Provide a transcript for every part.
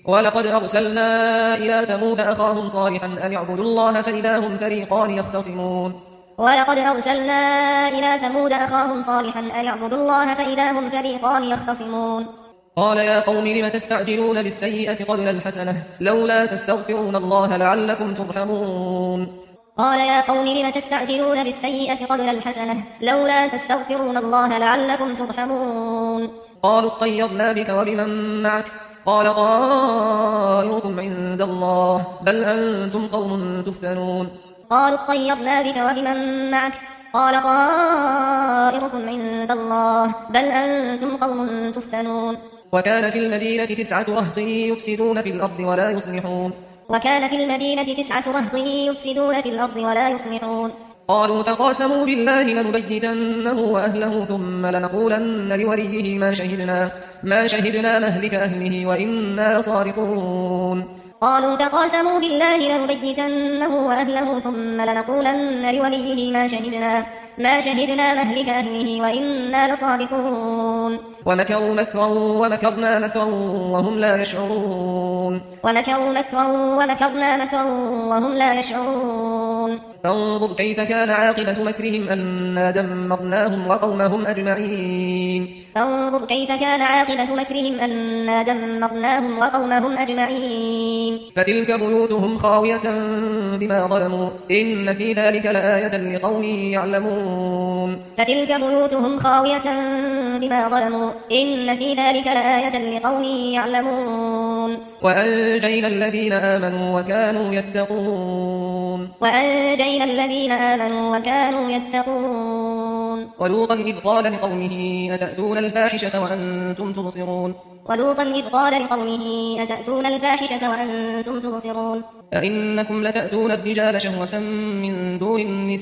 ولقد أرسلنا إلى ثمود أخاهم صالحا أن اعبدوا الله فإذا هم فريقان يختصمون ولقد أرسلنا إلى ثمود أخاهم صالحا أن اعبدوا الله فإذا هم فريقان يختصمون قال يا قوم لم تستعجلون بالسيئة قبل الحسنة لولا تستغفرون الله لعلكم ترحمون قال يا قوم لم تستعجلون بالسيئة قبل الحسنة لولا تستغفرون الله لعلكم ترحمون قالوا اطيرنا بك وبمن معك قال طائركم عند الله بل أنتم قوم تفتنون قالوا اطيرنا بك وبمن معك قال طائركم عند الله بل أنتم قوم تفتنون وكان في المدينة 9 رهط يفسدون في الأرض ولا يصلحون وكان في المدينة 9 رهط يفسدون في الأرض ولا يصلحون قالوا تقاسموا بالله لنبيتنه وأهله ثم لنقولن لوليه ما شهدنا مهلك أهله وإنا لصادقون قالوا تقاسموا بالله لنبيتنه وأهله ثم لنقولن لوليه ما شهدنا مهلك أهله وإنا لصادقون ومكروا مكرا ومكرنا مكرا وهم لا يشعرون ومكروا مكرا ومكرنا مكرا وهم لا يشعرون فانظر كيف كان عاقبة مكرهم أنا دمرناهم وقومهم أجمعين فانظر كيف كان عاقبة مكرهم أنا دمرناهم وقومهم أجمعين فتلك بيوتهم خاوية بما ظلموا إن في ذلك لآية لقوم يعلمون فتلك بيوتهم خاوية بما ظلموا إن في ذلك لآية لقوم يعلمون وأنجينا الذين آمنوا وكانوا يتقون وأنجينا الذين آمنوا وكانوا يتقون ولوطا إذ قال لقومه أتأتون الفاحشة وأنتم تبصرون ولوطا إذ قال لقومه أتأتون الفاحشة وأنتم تبصرون أئنكم لتأتون الرجال شهوة من دون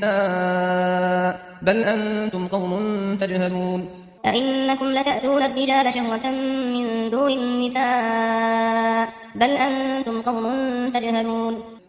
النساء بل أنتم قوم تجهلون أئنكم لتأتون الرجال شهوة من دون النساء بل أنتم قوم تجهلون